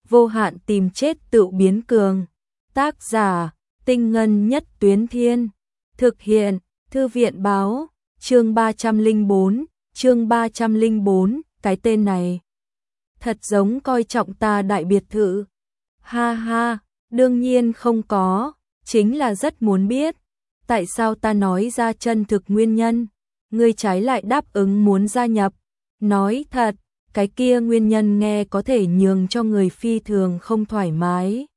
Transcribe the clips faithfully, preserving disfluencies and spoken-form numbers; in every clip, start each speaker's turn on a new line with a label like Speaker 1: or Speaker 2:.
Speaker 1: vô hạn tìm chết tự biến cường. Tác giả, Tinh Ngân Nhất Tuyến Thiên. Thực hiện, Thư viện báo, chương ba trăm lẻ bốn, chương ba trăm lẻ bốn, cái tên này. Thật giống coi trọng ta đại biệt thự. Ha ha, đương nhiên không có, chính là rất muốn biết. Tại sao ta nói ra chân thực nguyên nhân, ngươi trái lại đáp ứng muốn gia nhập. Nói thật, cái kia nguyên nhân nghe có thể nhường cho người phi thường không thoải mái.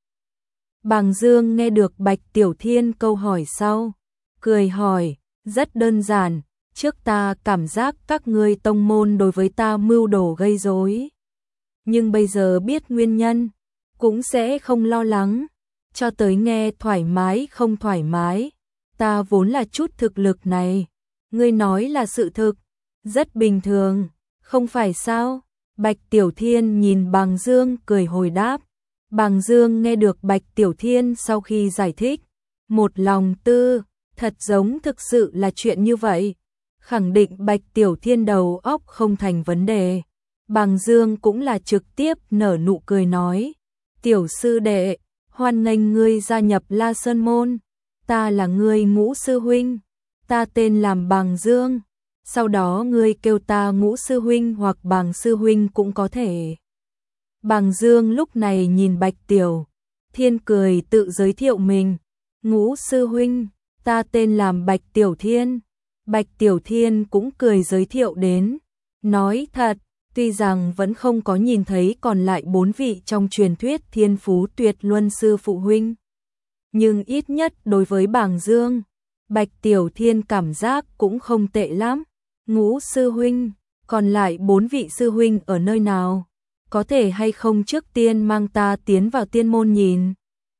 Speaker 1: Bàng Dương nghe được Bạch Tiểu Thiên câu hỏi sau, cười hỏi, rất đơn giản, trước ta cảm giác các ngươi tông môn đối với ta mưu đồ gây rối. Nhưng bây giờ biết nguyên nhân, cũng sẽ không lo lắng, cho tới nghe thoải mái không thoải mái, ta vốn là chút thực lực này, ngươi nói là sự thực, rất bình thường, không phải sao? Bạch Tiểu Thiên nhìn Bàng Dương cười hồi đáp. Bàng Dương nghe được Bạch Tiểu Thiên sau khi giải thích, một lòng tư, thật giống thực sự là chuyện như vậy, khẳng định Bạch Tiểu Thiên đầu óc không thành vấn đề. Bàng Dương cũng là trực tiếp nở nụ cười nói, tiểu sư đệ, hoan nghênh ngươi gia nhập La Sơn Môn, ta là ngươi Ngũ sư huynh, ta tên làm Bàng Dương, sau đó ngươi kêu ta Ngũ sư huynh hoặc Bàng sư huynh cũng có thể. Bàng Dương lúc này nhìn Bạch Tiểu Thiên cười tự giới thiệu mình, Ngũ sư huynh, ta tên làm Bạch Tiểu Thiên. Bạch Tiểu Thiên cũng cười giới thiệu đến, nói thật, tuy rằng vẫn không có nhìn thấy còn lại bốn vị trong truyền thuyết thiên phú tuyệt luân sư phụ huynh, nhưng ít nhất đối với Bàng Dương, Bạch Tiểu Thiên cảm giác cũng không tệ lắm. Ngũ sư huynh, còn lại bốn vị sư huynh ở nơi nào? Có thể hay không trước tiên mang ta tiến vào tiên môn nhìn?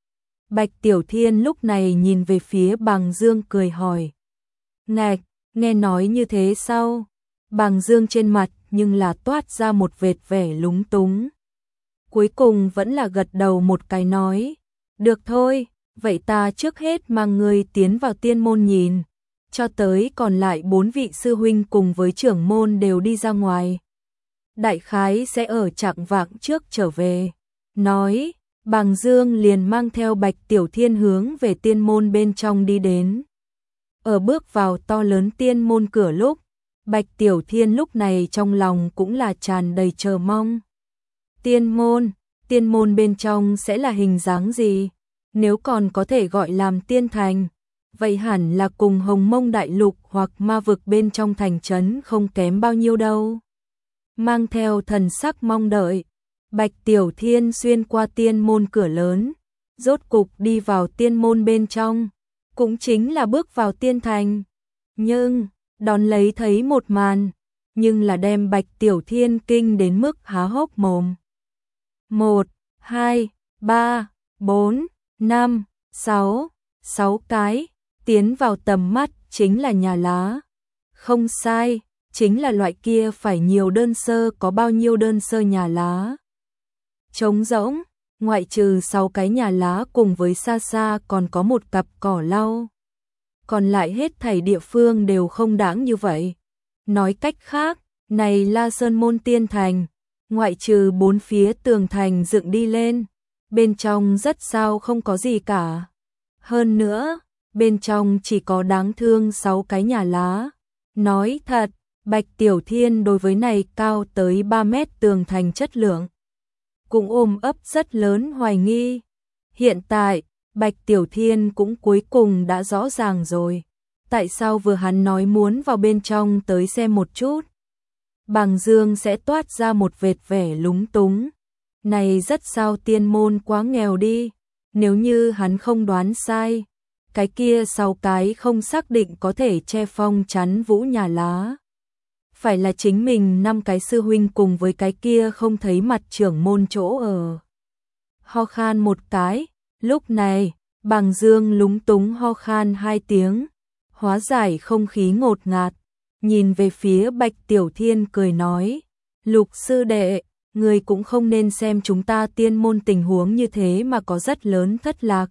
Speaker 1: Bạch Tiểu Thiên lúc này nhìn về phía Bàng Dương cười hỏi. Ngạch, nghe nói như thế sao? Bàng Dương trên mặt nhưng là toát ra một vệt vẻ lúng túng. Cuối cùng vẫn là gật đầu một cái nói. Được thôi, vậy ta trước hết mang ngươi tiến vào tiên môn nhìn. Cho tới còn lại bốn vị sư huynh cùng với trưởng môn đều đi ra ngoài. Đại khái sẽ ở chạng vạng trước trở về. Nói, Bàng Dương liền mang theo Bạch Tiểu Thiên hướng về tiên môn bên trong đi đến. Ở bước vào to lớn tiên môn cửa lúc, Bạch Tiểu Thiên lúc này trong lòng cũng là tràn đầy chờ mong. Tiên môn, tiên môn bên trong sẽ là hình dáng gì? Nếu còn có thể gọi làm tiên thành, vậy hẳn là cùng Hồng Mông Đại Lục hoặc ma vực bên trong thành trấn không kém bao nhiêu đâu. Mang theo thần sắc mong đợi, Bạch Tiểu Thiên xuyên qua tiên môn cửa lớn, rốt cục đi vào tiên môn bên trong, cũng chính là bước vào tiên thành. Nhưng, đón lấy thấy một màn, nhưng là đem Bạch Tiểu Thiên kinh đến mức há hốc mồm. Một, hai, ba, bốn, năm, sáu, sáu cái, tiến vào tầm mắt chính là nhà lá. Không sai, chính là loại kia phải nhiều đơn sơ có bao nhiêu đơn sơ nhà lá. Trống rỗng, ngoại trừ sáu cái nhà lá cùng với xa xa còn có một cặp cỏ lau. Còn lại hết thảy địa phương đều không đáng như vậy. Nói cách khác, này La Sơn Môn tiên thành, ngoại trừ bốn phía tường thành dựng đi lên, bên trong rất sao không có gì cả. Hơn nữa, bên trong chỉ có đáng thương sáu cái nhà lá. Nói thật, Bạch Tiểu Thiên đối với này cao tới ba mét tường thành chất lượng, cũng ôm ấp rất lớn hoài nghi. Hiện tại, Bạch Tiểu Thiên cũng cuối cùng đã rõ ràng rồi. Tại sao vừa hắn nói muốn vào bên trong tới xem một chút, Bàng Dương sẽ toát ra một vệt vẻ lúng túng. Này rất sao tiên môn quá nghèo đi. Nếu như hắn không đoán sai, cái kia sau cái không xác định có thể che phong chắn vũ nhà lá, phải là chính mình năm cái sư huynh cùng với cái kia không thấy mặt trưởng môn chỗ ở. Ho khan một cái, lúc này, Bàng Dương lúng túng ho khan hai tiếng, hóa giải không khí ngột ngạt, nhìn về phía Bạch Tiểu Thiên cười nói, Lục sư đệ, người cũng không nên xem chúng ta tiên môn tình huống như thế mà có rất lớn thất lạc.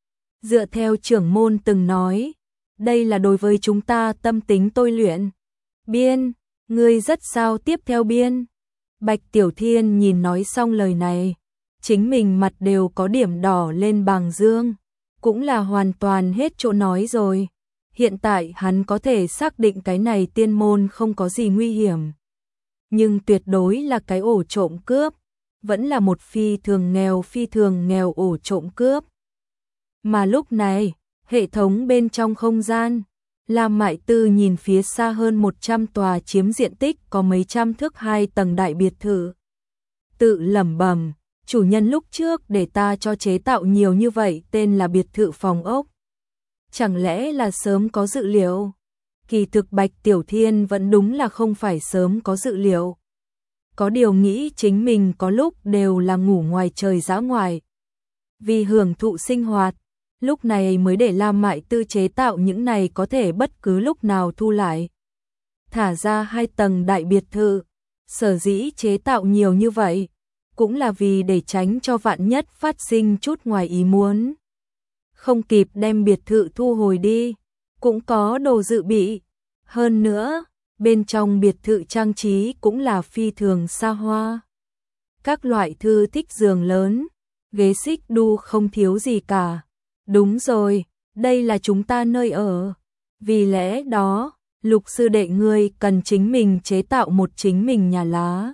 Speaker 1: Dựa theo trưởng môn từng nói, đây là đối với chúng ta tâm tính tôi luyện. Biên, ngươi rất sao tiếp theo biên. Bạch Tiểu Thiên nhìn nói xong lời này, chính mình mặt đều có điểm đỏ lên. Bàng Dương cũng là hoàn toàn hết chỗ nói rồi. Hiện tại hắn có thể xác định cái này tiên môn không có gì nguy hiểm, nhưng tuyệt đối là cái ổ trộm cướp, vẫn là một phi thường nghèo phi thường nghèo ổ trộm cướp. Mà lúc này, hệ thống bên trong không gian, Lam Mại Tư nhìn phía xa hơn một trăm tòa chiếm diện tích có mấy trăm thước hai tầng đại biệt thự. Tự lẩm bẩm, chủ nhân lúc trước để ta cho chế tạo nhiều như vậy tên là biệt thự phòng ốc. Chẳng lẽ là sớm có dự liệu? Kỳ thực Bạch Tiểu Thiên vẫn đúng là không phải sớm có dự liệu. Có điều nghĩ chính mình có lúc đều là ngủ ngoài trời dã ngoại. Vì hưởng thụ sinh hoạt, lúc này mới để Lam Mại Tư chế tạo những này có thể bất cứ lúc nào thu lại. Thả ra hai tầng đại biệt thự, sở dĩ chế tạo nhiều như vậy, cũng là vì để tránh cho vạn nhất phát sinh chút ngoài ý muốn. Không kịp đem biệt thự thu hồi đi, cũng có đồ dự bị. Hơn nữa, bên trong biệt thự trang trí cũng là phi thường xa hoa. Các loại thư thích giường lớn, ghế xích đu không thiếu gì cả. Đúng rồi, đây là chúng ta nơi ở. Vì lẽ đó, Lục sư đệ ngươi cần chính mình chế tạo một chính mình nhà lá.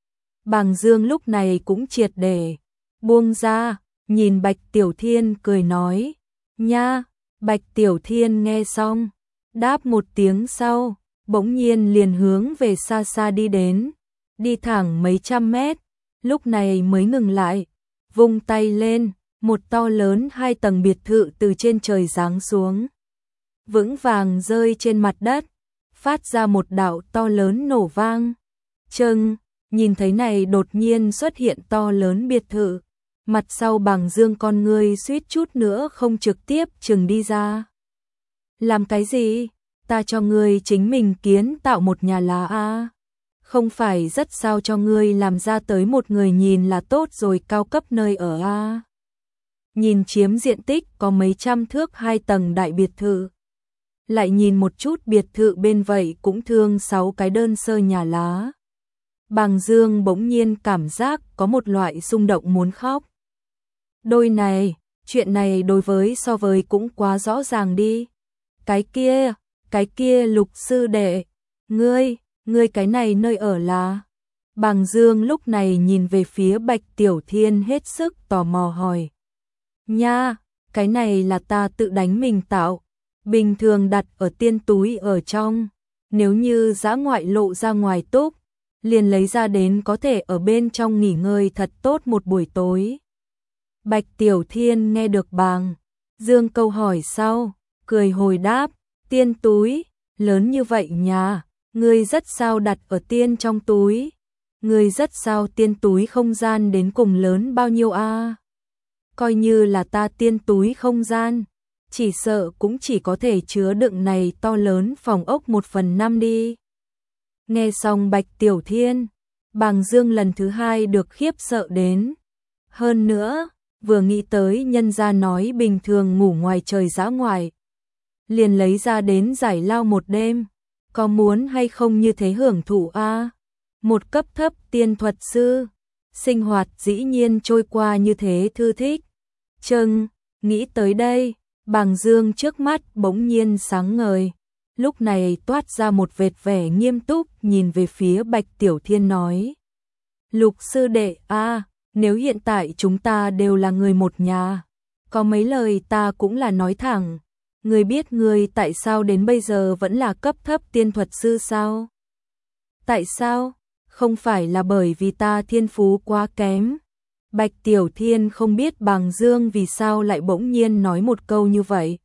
Speaker 1: Bàng Dương lúc này cũng triệt để buông ra, nhìn Bạch Tiểu Thiên cười nói, nha. Bạch Tiểu Thiên nghe xong, đáp một tiếng sau, bỗng nhiên liền hướng về xa xa đi đến, đi thẳng mấy trăm mét, lúc này mới ngừng lại, vung tay lên, một to lớn hai tầng biệt thự từ trên trời giáng xuống, vững vàng rơi trên mặt đất, phát ra một đạo to lớn nổ vang. Chừng, nhìn thấy này đột nhiên xuất hiện to lớn biệt thự, mặt sau Bàng Dương con ngươi suýt chút nữa không trực tiếp chừng đi ra. Làm cái gì? Ta cho ngươi chính mình kiến tạo một nhà lá a. Không phải rất sao cho ngươi làm ra tới một người nhìn là tốt rồi cao cấp nơi ở a. Nhìn chiếm diện tích có mấy trăm thước hai tầng đại biệt thự. Lại nhìn một chút biệt thự bên vậy cũng thương sáu cái đơn sơ nhà lá. Bàng Dương bỗng nhiên cảm giác có một loại xung động muốn khóc. Đôi này, chuyện này đối với so với cũng quá rõ ràng đi. Cái kia, cái kia Lục sư đệ, ngươi, ngươi cái này nơi ở là? Bàng Dương lúc này nhìn về phía Bạch Tiểu Thiên hết sức tò mò hỏi. Nha, cái này là ta tự đánh mình tạo, bình thường đặt ở tiên túi ở trong, nếu như dã ngoại lộ ra ngoài túc, liền lấy ra đến có thể ở bên trong nghỉ ngơi thật tốt một buổi tối. Bạch Tiểu Thiên nghe được Bàng Dương câu hỏi sau, cười hồi đáp, tiên túi, lớn như vậy nhà, ngươi rất sao đặt ở tiên trong túi, ngươi rất sao tiên túi không gian đến cùng lớn bao nhiêu a? À? Coi như là ta tiên túi không gian, chỉ sợ cũng chỉ có thể chứa đựng này to lớn phòng ốc một phần năm đi. Nghe xong Bạch Tiểu Thiên, Bàng Dương lần thứ hai được khiếp sợ đến. Hơn nữa, vừa nghĩ tới nhân gia nói bình thường ngủ ngoài trời dã ngoại, liền lấy ra đến giải lao một đêm, có muốn hay không như thế hưởng thụ a? À? Một cấp thấp tiên thuật sư, sinh hoạt dĩ nhiên trôi qua như thế thư thích. Chừng, nghĩ tới đây, Bàng Dương trước mắt bỗng nhiên sáng ngời, lúc này toát ra một vệt vẻ nghiêm túc nhìn về phía Bạch Tiểu Thiên nói. Lục sư đệ a, à, nếu hiện tại chúng ta đều là người một nhà, có mấy lời ta cũng là nói thẳng. Ngươi biết ngươi tại sao đến bây giờ vẫn là cấp thấp tiên thuật sư sao? Tại sao? Không phải là bởi vì ta thiên phú quá kém. Bạch Tiểu Thiên không biết Bàng Dương vì sao lại bỗng nhiên nói một câu như vậy.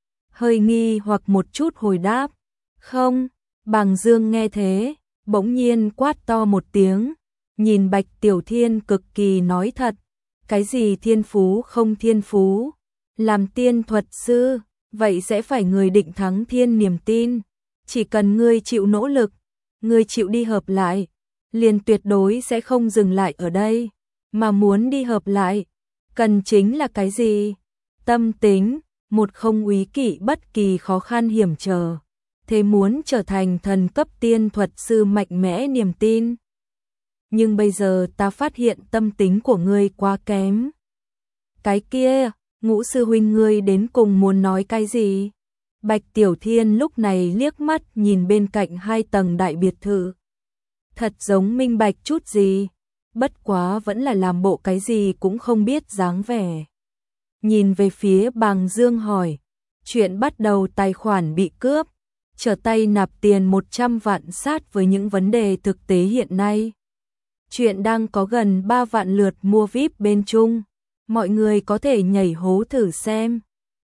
Speaker 1: Hơi nghi hoặc một chút hồi đáp. Không, Bàng Dương nghe thế, bỗng nhiên quát to một tiếng, nhìn Bạch Tiểu Thiên cực kỳ nói thật. Cái gì thiên phú không thiên phú? Làm tiên thuật sư, vậy sẽ phải người định thắng thiên niềm tin. Chỉ cần ngươi chịu nỗ lực, ngươi chịu đi hợp lại, liền tuyệt đối sẽ không dừng lại ở đây. Mà muốn đi hợp lại, cần chính là cái gì? Tâm tính, một không úy kỵ bất kỳ khó khăn hiểm trở. Thế muốn trở thành thần cấp tiên thuật sư mạnh mẽ niềm tin. nhưng bây giờ ta phát hiện tâm tính của ngươi quá kém. Cái kia, Ngũ sư huynh ngươi đến cùng muốn nói cái gì? Bạch Tiểu Thiên lúc này liếc mắt nhìn bên cạnh hai tầng đại biệt thự. Thật giống minh bạch chút gì, bất quá vẫn là làm bộ cái gì cũng không biết dáng vẻ. Nhìn về phía Bàng Dương hỏi, chuyện bắt đầu tài khoản bị cướp, trở tay nạp tiền một trăm vạn sát với những vấn đề thực tế hiện nay. Chuyện đang có gần ba vạn lượt mua vi ai pi bên Trung, mọi người có thể nhảy hố thử xem.